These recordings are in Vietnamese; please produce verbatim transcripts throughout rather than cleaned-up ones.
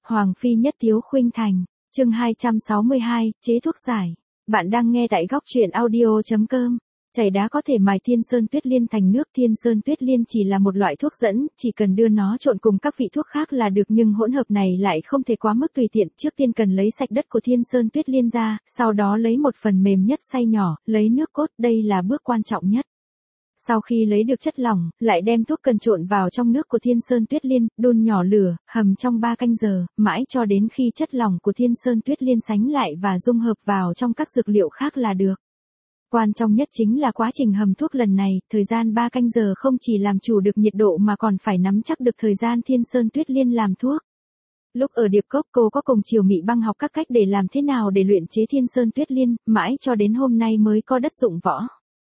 Hoàng phi nhất tiếu khuynh thành, chương hai trăm sáu mươi hai, chế thuốc giải. Bạn đang nghe tại góc truyện audio chấm com. Chảy đá có thể mài thiên sơn tuyết liên thành nước. Thiên sơn tuyết liên chỉ là một loại thuốc dẫn, chỉ cần đưa nó trộn cùng các vị thuốc khác là được, nhưng hỗn hợp này lại không thể quá mức tùy tiện. Trước tiên cần lấy sạch đất của thiên sơn tuyết liên ra, sau đó lấy một phần mềm nhất xay nhỏ, lấy nước cốt, đây là bước quan trọng nhất. Sau khi lấy được chất lỏng, lại đem thuốc cần trộn vào trong nước của thiên sơn tuyết liên, đun nhỏ lửa, hầm trong ba canh giờ, mãi cho đến khi chất lỏng của thiên sơn tuyết liên sánh lại và dung hợp vào trong các dược liệu khác là được. Quan trọng nhất chính là quá trình hầm thuốc lần này, thời gian ba canh giờ không chỉ làm chủ được nhiệt độ mà còn phải nắm chắc được thời gian thiên sơn tuyết liên làm thuốc. Lúc ở Điệp Cốc cô có cùng Triều Mị Băng học các cách để làm thế nào để luyện chế thiên sơn tuyết liên, mãi cho đến hôm nay mới có đất dụng võ.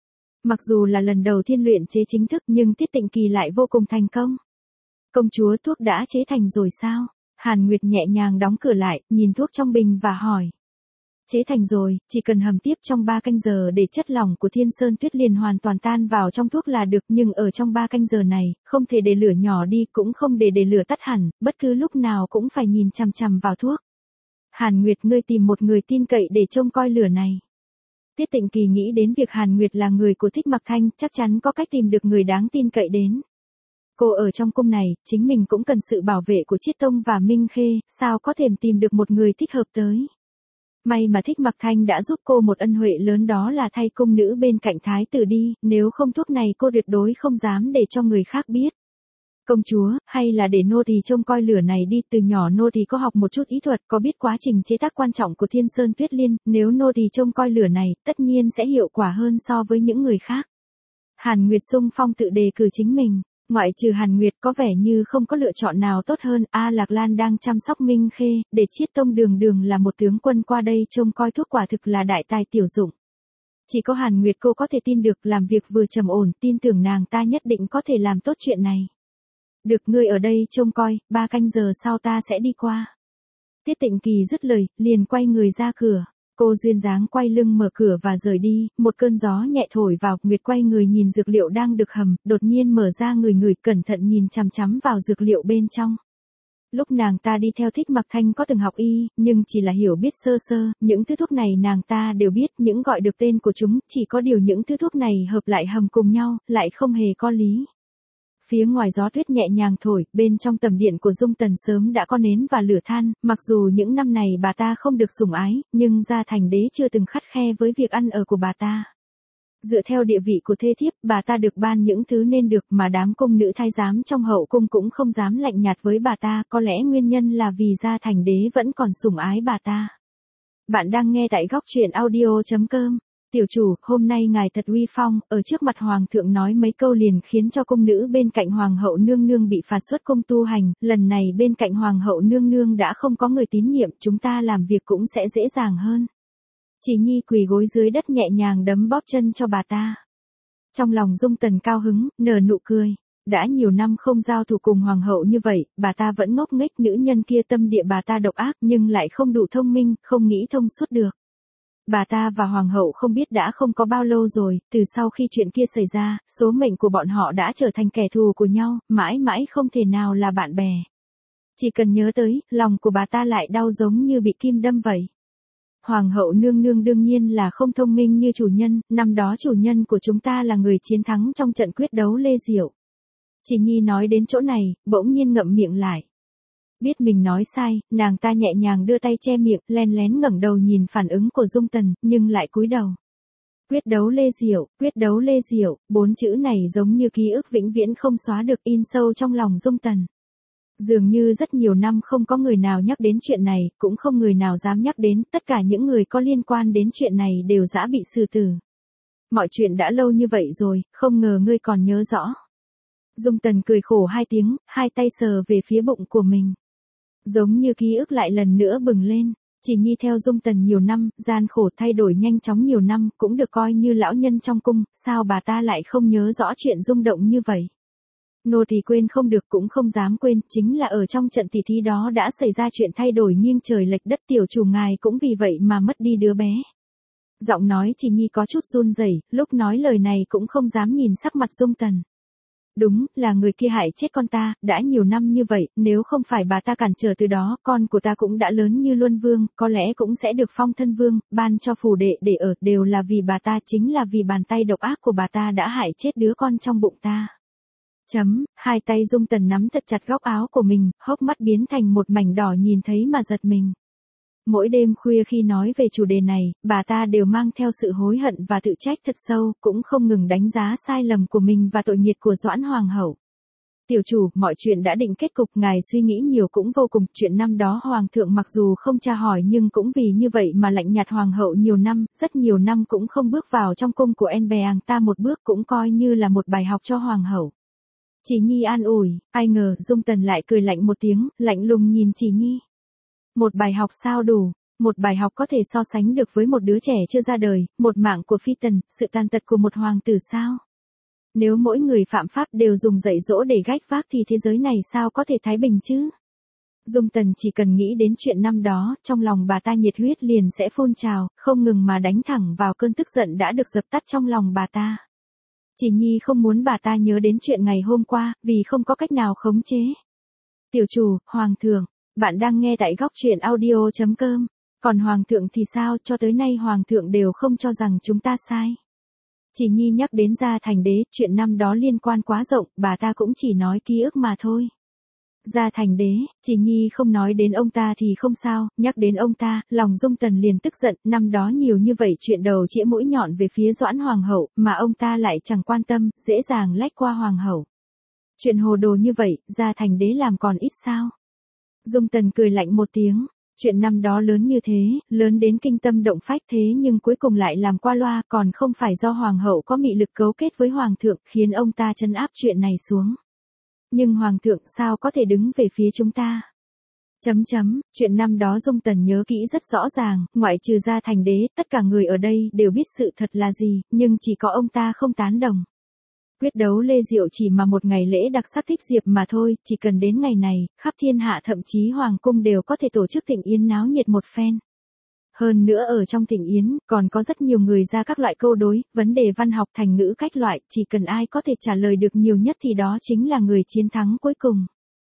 Mặc dù là lần đầu tiên luyện chế chính thức nhưng Tiết Tịnh Kỳ lại vô cùng thành công. Công chúa, thuốc đã chế thành rồi sao? Hàn Nguyệt nhẹ nhàng đóng cửa lại, nhìn thuốc trong bình và hỏi. Chế thành rồi, chỉ cần hầm tiếp trong ba canh giờ để chất lỏng của thiên sơn tuyết liên hoàn toàn tan vào trong thuốc là được, nhưng ở trong ba canh giờ này, không thể để lửa nhỏ đi, cũng không để để lửa tắt hẳn, bất cứ lúc nào cũng phải nhìn chằm chằm vào thuốc. Hàn Nguyệt, ngươi tìm một người tin cậy để trông coi lửa này. Tiết Tịnh Kỳ nghĩ đến việc Hàn Nguyệt là người của Thích Mặc Thanh, chắc chắn có cách tìm được người đáng tin cậy đến. Cô ở trong cung này, chính mình cũng cần sự bảo vệ của Chiết Tông và Minh Khê, sao có thể tìm được một người thích hợp tới. May mà Thích Mặc Thanh đã giúp cô một ân huệ lớn, đó là thay cung nữ bên cạnh thái tử đi, nếu không thuốc này cô tuyệt đối không dám để cho người khác biết. Công chúa, hay là để nô tỳ trông coi lửa này đi, từ nhỏ nô tỳ có học một chút ý thuật, có biết quá trình chế tác quan trọng của thiên sơn tuyết liên, nếu nô tỳ trông coi lửa này, tất nhiên sẽ hiệu quả hơn so với những người khác. Hàn Nguyệt xung phong tự đề cử chính mình, ngoại trừ Hàn Nguyệt có vẻ như không có lựa chọn nào tốt hơn. A Lạc Lan đang chăm sóc Minh Khê, để Chiết Tông đường đường là một tướng quân qua đây trông coi thuốc quả thực là đại tài tiểu dụng. Chỉ có Hàn Nguyệt cô có thể tin được, làm việc vừa trầm ổn, tin tưởng nàng ta nhất định có thể làm tốt chuyện này. Được, ngươi ở đây trông coi, ba canh giờ sau ta sẽ đi qua. Tiết Tịnh Kỳ dứt lời, liền quay người ra cửa. Cô duyên dáng quay lưng mở cửa và rời đi, một cơn gió nhẹ thổi vào, Nguyệt quay người nhìn dược liệu đang được hầm, đột nhiên mở ra người người, cẩn thận nhìn chằm chằm vào dược liệu bên trong. Lúc nàng ta đi theo Thích Mặc Thanh có từng học y, nhưng chỉ là hiểu biết sơ sơ, những thứ thuốc này nàng ta đều biết, những gọi được tên của chúng, chỉ có điều những thứ thuốc này hợp lại hầm cùng nhau, lại không hề có lý. Phía ngoài gió tuyết nhẹ nhàng thổi, bên trong tầm điện của Dung Tần sớm đã có nến và lửa than, mặc dù những năm này bà ta không được sủng ái, nhưng gia thành đế chưa từng khắt khe với việc ăn ở của bà ta. Dựa theo địa vị của thê thiếp, bà ta được ban những thứ nên được, mà đám cung nữ thái giám trong hậu cung cũng không dám lạnh nhạt với bà ta, có lẽ nguyên nhân là vì gia thành đế vẫn còn sủng ái bà ta. Bạn đang nghe tại góc truyện audio chấm com. Tiểu chủ, hôm nay ngài thật uy phong, ở trước mặt hoàng thượng nói mấy câu liền khiến cho cung nữ bên cạnh hoàng hậu nương nương bị phạt xuất cung tu hành, lần này bên cạnh hoàng hậu nương nương đã không có người tín nhiệm, chúng ta làm việc cũng sẽ dễ dàng hơn. Chỉ Nhi quỳ gối dưới đất nhẹ nhàng đấm bóp chân cho bà ta. Trong lòng Dung Tần cao hứng, nở nụ cười. Đã nhiều năm không giao thủ cùng hoàng hậu như vậy, bà ta vẫn ngốc nghếch, nữ nhân kia tâm địa bà ta độc ác nhưng lại không đủ thông minh, không nghĩ thông suốt được. Bà ta và hoàng hậu không biết đã không có bao lâu rồi, từ sau khi chuyện kia xảy ra, số mệnh của bọn họ đã trở thành kẻ thù của nhau, mãi mãi không thể nào là bạn bè. Chỉ cần nhớ tới, lòng của bà ta lại đau giống như bị kim đâm vậy. Hoàng hậu nương nương đương nhiên là không thông minh như chủ nhân, năm đó chủ nhân của chúng ta là người chiến thắng trong trận quyết đấu Lê Diệu. Chỉ Nhi nói đến chỗ này, bỗng nhiên ngậm miệng lại. Biết mình nói sai, nàng ta nhẹ nhàng đưa tay che miệng, len lén ngẩng đầu nhìn phản ứng của Dung Tần, nhưng lại cúi đầu. Quyết đấu Lê Diệu, quyết đấu Lê Diệu, bốn chữ này giống như ký ức vĩnh viễn không xóa được, in sâu trong lòng Dung Tần. Dường như rất nhiều năm không có người nào nhắc đến chuyện này, cũng không người nào dám nhắc đến, tất cả những người có liên quan đến chuyện này đều dã bị xử tử. Mọi chuyện đã lâu như vậy rồi, không ngờ ngươi còn nhớ rõ. Dung Tần cười khổ hai tiếng, hai tay sờ về phía bụng của mình. Giống như ký ức lại lần nữa bừng lên. Chỉ Nhi theo Dung Tần nhiều năm, gian khổ thay đổi nhanh chóng nhiều năm, cũng được coi như lão nhân trong cung, sao bà ta lại không nhớ rõ chuyện rung động như vậy. Nô thì quên không được, cũng không dám quên, chính là ở trong trận tỷ thí đó đã xảy ra chuyện thay đổi nghiêng trời lệch đất, tiểu chủ ngài cũng vì vậy mà mất đi đứa bé. Giọng nói Chỉ Nhi có chút run rẩy, lúc nói lời này cũng không dám nhìn sắc mặt Dung Tần. Đúng, là người kia hại chết con ta, đã nhiều năm như vậy, nếu không phải bà ta cản trở từ đó, con của ta cũng đã lớn như Luân Vương, có lẽ cũng sẽ được phong thân vương, ban cho phù đệ để ở, đều là vì bà ta, chính là vì bàn tay độc ác của bà ta đã hại chết đứa con trong bụng ta. Chấm, hai tay Dung Tần nắm thật chặt góc áo của mình, hốc mắt biến thành một mảnh đỏ nhìn thấy mà giật mình. Mỗi đêm khuya khi nói về chủ đề này, bà ta đều mang theo sự hối hận và tự trách thật sâu, cũng không ngừng đánh giá sai lầm của mình và tội nghiệp của Doãn Hoàng hậu. Tiểu chủ, mọi chuyện đã định kết cục, ngài suy nghĩ nhiều cũng vô cùng, chuyện năm đó Hoàng thượng mặc dù không tra hỏi nhưng cũng vì như vậy mà lạnh nhạt Hoàng hậu nhiều năm, rất nhiều năm cũng không bước vào trong cung của En Bèng ta một bước, cũng coi như là một bài học cho Hoàng hậu. Chỉ Nhi an ủi, ai ngờ Dung Tần lại cười lạnh một tiếng, lạnh lùng nhìn Chỉ Nhi. Một bài học sao đủ, một bài học có thể so sánh được với một đứa trẻ chưa ra đời, một mạng của phi tần, sự tàn tật của một hoàng tử sao? Nếu mỗi người phạm pháp đều dùng dạy dỗ để gách vác thì thế giới này sao có thể thái bình chứ? Dung Tần chỉ cần nghĩ đến chuyện năm đó, trong lòng bà ta nhiệt huyết liền sẽ phun trào, không ngừng mà đánh thẳng vào cơn tức giận đã được dập tắt trong lòng bà ta. Chỉ Nhi không muốn bà ta nhớ đến chuyện ngày hôm qua, vì không có cách nào khống chế. Tiểu chủ, Hoàng thượng, bạn đang nghe tại góc truyện audio chấm com. Còn Hoàng thượng thì sao, cho tới nay Hoàng thượng đều không cho rằng chúng ta sai. Chỉ Nhi nhắc đến Gia Thành Đế, chuyện năm đó liên quan quá rộng, bà ta cũng chỉ nói ký ức mà thôi. Gia Thành Đế, Chỉ Nhi không nói đến ông ta thì không sao, nhắc đến ông ta, lòng Dung Tần liền tức giận, năm đó nhiều như vậy chuyện đầu chĩa mũi nhọn về phía Doãn Hoàng hậu, mà ông ta lại chẳng quan tâm, dễ dàng lách qua Hoàng hậu. Chuyện hồ đồ như vậy, Gia Thành Đế làm còn ít sao? Dung Tần cười lạnh một tiếng, chuyện năm đó lớn như thế, lớn đến kinh tâm động phách thế nhưng cuối cùng lại làm qua loa, còn không phải do Hoàng hậu có mị lực cấu kết với Hoàng thượng, khiến ông ta trấn áp chuyện này xuống. Nhưng Hoàng thượng sao có thể đứng về phía chúng ta? Chấm chấm, chuyện năm đó Dung Tần nhớ kỹ rất rõ ràng, ngoại trừ Gia Thành Đế, tất cả người ở đây đều biết sự thật là gì, nhưng chỉ có ông ta không tán đồng. Quyết đấu Lê Diệu chỉ mà một ngày lễ đặc sắc thích diệp mà thôi, chỉ cần đến ngày này, khắp thiên hạ thậm chí Hoàng cung đều có thể tổ chức thịnh yến náo nhiệt một phen. Hơn nữa ở trong thịnh yến, còn có rất nhiều người ra các loại câu đối, vấn đề văn học thành ngữ cách loại, chỉ cần ai có thể trả lời được nhiều nhất thì đó chính là người chiến thắng cuối cùng.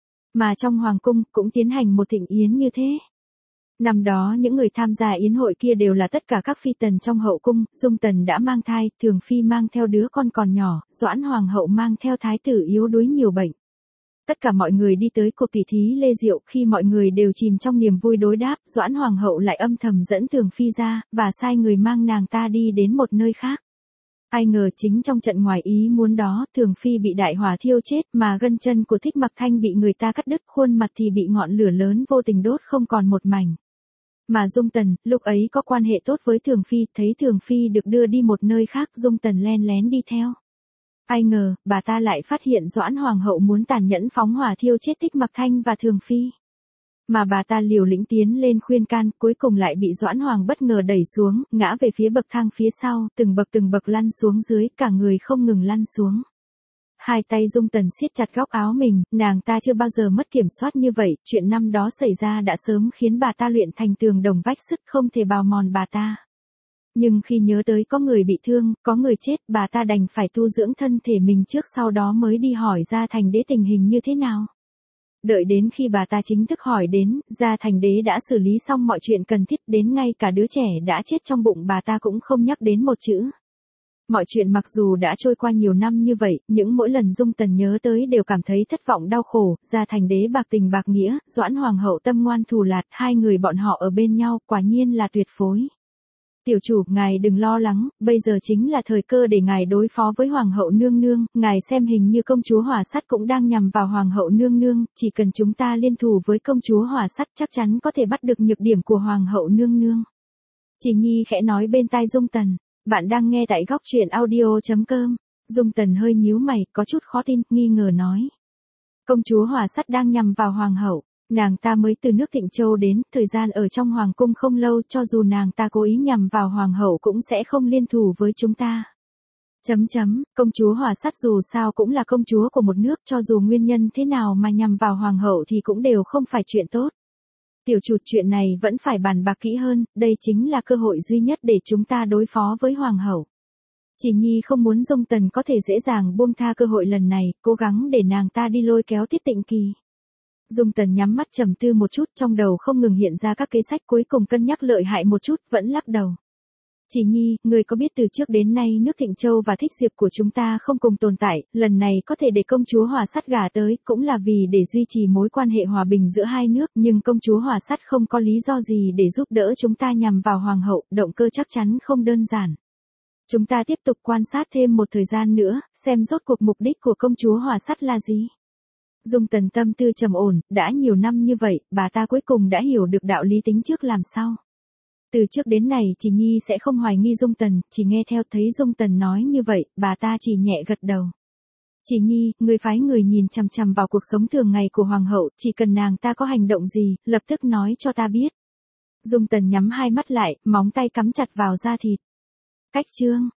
Mà trong Hoàng cung, cũng tiến hành một thịnh yến như thế. Năm đó những người tham gia yến hội kia đều là tất cả các phi tần trong hậu cung, Dung Tần đã mang thai, Thường Phi mang theo đứa con còn nhỏ, Doãn Hoàng hậu mang theo thái tử yếu đuối nhiều bệnh. Tất cả mọi người đi tới cuộc tỷ thí Lê Diệu, khi mọi người đều chìm trong niềm vui đối đáp, Doãn Hoàng hậu lại âm thầm dẫn Thường Phi ra, và sai người mang nàng ta đi đến một nơi khác. Ai ngờ chính trong trận ngoài ý muốn đó, Thường Phi bị đại hỏa thiêu chết, mà gân chân của Thích Mặc Thanh bị người ta cắt đứt, khuôn mặt thì bị ngọn lửa lớn vô tình đốt không còn một mảnh. Mà Dung Tần, lúc ấy có quan hệ tốt với Thường Phi, thấy Thường Phi được đưa đi một nơi khác, Dung Tần len lén đi theo. Ai ngờ, bà ta lại phát hiện Doãn Hoàng hậu muốn tàn nhẫn phóng hỏa thiêu chết Thích Mặc Thanh và Thường Phi. Mà bà ta liều lĩnh tiến lên khuyên can, cuối cùng lại bị Doãn Hoàng bất ngờ đẩy xuống, ngã về phía bậc thang phía sau, từng bậc từng bậc lăn xuống dưới, cả người không ngừng lăn xuống. Hai tay Dung Tần siết chặt góc áo mình, nàng ta chưa bao giờ mất kiểm soát như vậy, chuyện năm đó xảy ra đã sớm khiến bà ta luyện thành tường đồng vách sắt, không thể bào mòn bà ta. Nhưng khi nhớ tới có người bị thương, có người chết, bà ta đành phải tu dưỡng thân thể mình trước, sau đó mới đi hỏi Gia Thành Đế tình hình như thế nào. Đợi đến khi bà ta chính thức hỏi đến, Gia Thành Đế đã xử lý xong mọi chuyện cần thiết, đến ngay cả đứa trẻ đã chết trong bụng bà ta cũng không nhắc đến một chữ. Mọi chuyện mặc dù đã trôi qua nhiều năm như vậy, những mỗi lần Dung Tần nhớ tới đều cảm thấy thất vọng đau khổ, Gia Thành Đế bạc tình bạc nghĩa, Doãn Hoàng hậu tâm ngoan thù lạt, hai người bọn họ ở bên nhau, quả nhiên là tuyệt phối. Tiểu chủ, ngài đừng lo lắng, bây giờ chính là thời cơ để ngài đối phó với Hoàng hậu nương nương, ngài xem hình như công chúa Hỏa Sắt cũng đang nhằm vào Hoàng hậu nương nương, chỉ cần chúng ta liên thủ với công chúa Hỏa Sắt chắc chắn có thể bắt được nhược điểm của Hoàng hậu nương nương. Chỉ Nhi khẽ nói bên tai Dung Tần, bạn đang nghe tại góc truyện audio chấm com. Dung Tần hơi nhíu mày, có chút khó tin, nghi ngờ nói. Công chúa Hỏa Sắt đang nhằm vào Hoàng hậu. Nàng ta mới từ nước Thịnh Châu đến, thời gian ở trong Hoàng cung không lâu, cho dù nàng ta cố ý nhằm vào Hoàng hậu cũng sẽ không liên thủ với chúng ta. Chấm chấm, công chúa Hỏa Sắt dù sao cũng là công chúa của một nước, cho dù nguyên nhân thế nào mà nhằm vào Hoàng hậu thì cũng đều không phải chuyện tốt. Tiểu chủ, chuyện này vẫn phải bàn bạc kỹ hơn, đây chính là cơ hội duy nhất để chúng ta đối phó với Hoàng hậu. Chỉ Nhi không muốn Dung Tần có thể dễ dàng buông tha cơ hội lần này, cố gắng để nàng ta đi lôi kéo Tiết Tịnh Kỳ. Dung Tần nhắm mắt trầm tư một chút, trong đầu không ngừng hiện ra các kế sách, cuối cùng cân nhắc lợi hại một chút, vẫn lắc đầu. Chỉ Nhi, người có biết từ trước đến nay nước Thịnh Châu và Thích Diệp của chúng ta không cùng tồn tại, lần này có thể để công chúa Hòa Sắt gả tới, cũng là vì để duy trì mối quan hệ hòa bình giữa hai nước, nhưng công chúa Hòa Sắt không có lý do gì để giúp đỡ chúng ta nhằm vào hoàng hậu, động cơ chắc chắn không đơn giản. Chúng ta tiếp tục quan sát thêm một thời gian nữa, xem rốt cuộc mục đích của công chúa Hòa Sắt là gì. Dung Tần tâm tư trầm ổn, đã nhiều năm như vậy, bà ta cuối cùng đã hiểu được đạo lý tính trước làm sau. Từ trước đến nay Chỉ Nhi sẽ không hoài nghi Dung Tần, chỉ nghe theo, thấy Dung Tần nói như vậy, bà ta chỉ nhẹ gật đầu. Chỉ Nhi, người phái người nhìn chằm chằm vào cuộc sống thường ngày của hoàng hậu, chỉ cần nàng ta có hành động gì, lập tức nói cho ta biết. Dung Tần nhắm hai mắt lại, móng tay cắm chặt vào da thịt. Cách chương